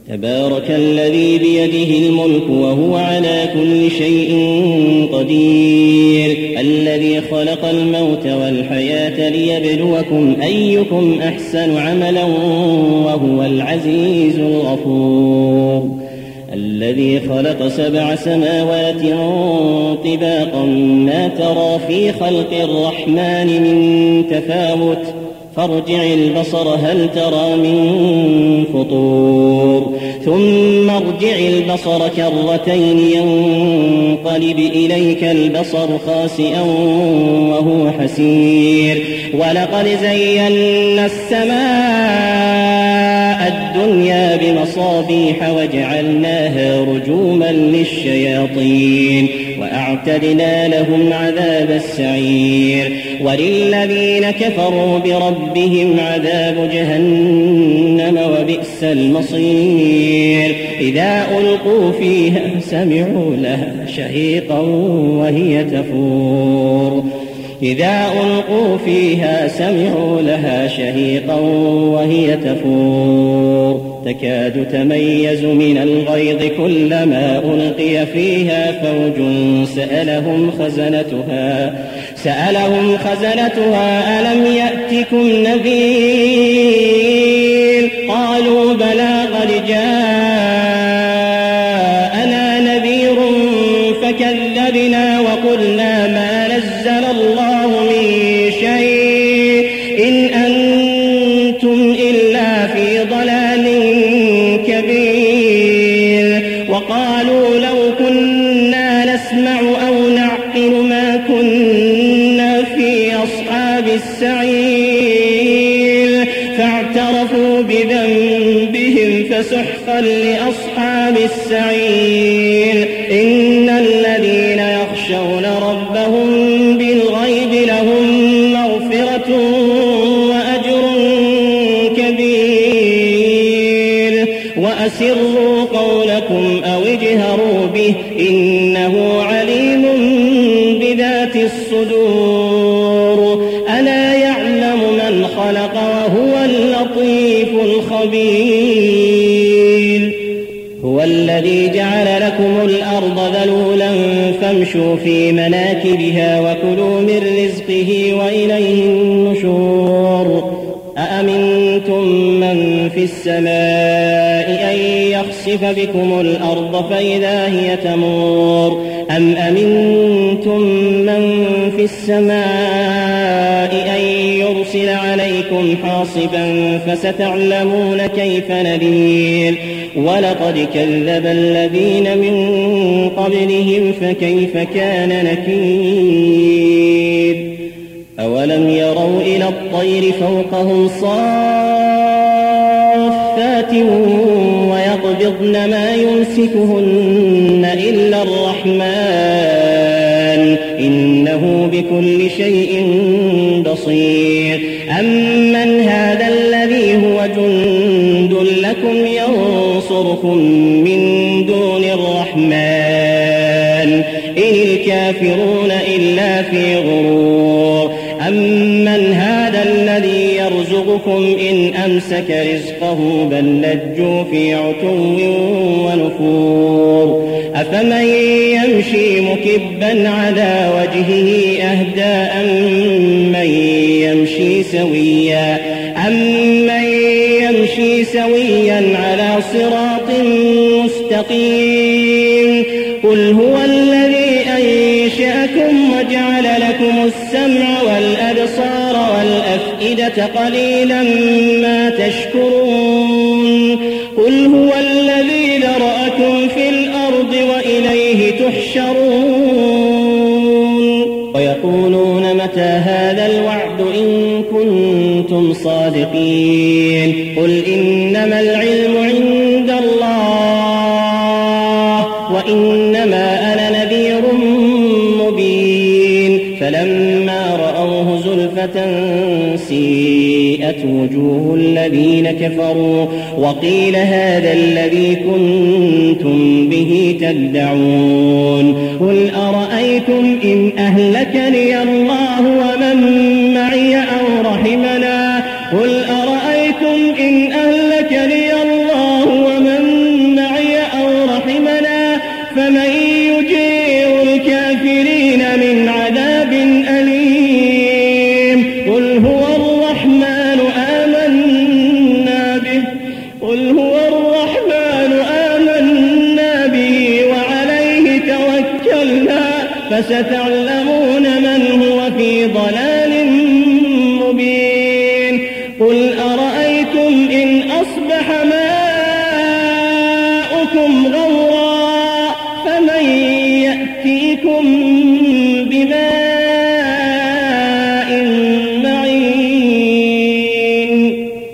تبارك الذي بيده الملك وهو على كل شيء قدير الذي خلق الموت والحياة ليبلوكم أيكم أحسن عملا وهو العزيز الغفور الذي خلق 7 سماوات طباقا ما ترى في خلق الرحمن من تفاوت فارجع البصر هل ترى من فطور ثم ارجع البصر كرتين ينقلب إليك البصر خاسئا وهو حسير ولقد زينا السماء الدنيا بمصابيح وجعلناها رجوما للشياطين وأعتدنا لهم عذاب السعير وللذين كفروا بربهم عذاب جهنم وبئس المصير إذا ألقوا فيها سمعوا لها شهيقا وهي تفور إذا ألقوا فيها سمعوا لها شهيقا وهي تفور تكاد تميز من الغيظ كلما ألقي فيها فوج سألهم خزنتها ألم يأتكم نذير قالوا بلى قد جاءنا نذير فكذبنا وقلنا ما نزل الله من شيء إن أنتم إلا في ضلال كبير وقالوا لو كنا نسمع أو نعقل ما كنا في أصحاب السعير فاعترفوا بذنبهم فسحقا لأصحاب السعير إن الذين يخشون ربهم بالغيب لهم مغفرة وأجر كبير وأسروا قولكم أو اجهروا به إنه عليم بذات الصدور ألا يعلم من خلق وهو اللطيف الخبير هو الذي جعل لكم الأرض ذلولا فامشوا في مناكبها وكلوا من رزقه وإليه النشور أأمنتم من في السماء أن يخسف بكم الأرض فإذا هي تمور أم أمنتم من في السماء أن يرسل عليكم حاصبا فستعلمون كيف نذير ولقد كذب الذين من قبلهم فكيف كان نكير أولم يروا إلى الطير فوقهم صافات ويقبضن ما يمسكهن إلا الرحمن إنه بكل شيء بصير أمن هذا الذي هو جند لكم ينصركم من دون الرحمن إن الكافرون إلا في غرور أمن هذا الذي يرزقكم إن أمسك رزقه بل لجوا في عتو ونفور أفمن يمشي مكبا على وجهه أهدى أمن يمشي سويا على صراط مستقيم قل هو الذي أنشأكم وجعل لكم السمع والأبصار والأفئدة قليلا ما تشكرون قل هو الذي ذرأكم في الأرض وإليه تحشرون ويقولون متى هذا الوعد إن كنتم صادقين قل إنما العلم عند الله وإنما أنا نذير مبين فلما رأوه زلفة سيئت وجوه الذين كفروا وقيل هذا الذي كنتم به تدعون قل أرأيتم إن أهلكني الله ومن معي أو رحمنا قل أرأيتم إن أهلكني الله ومن فستعلمون من هو في ضلال مبين قل أرأيتم إن أصبح ماؤكم غورا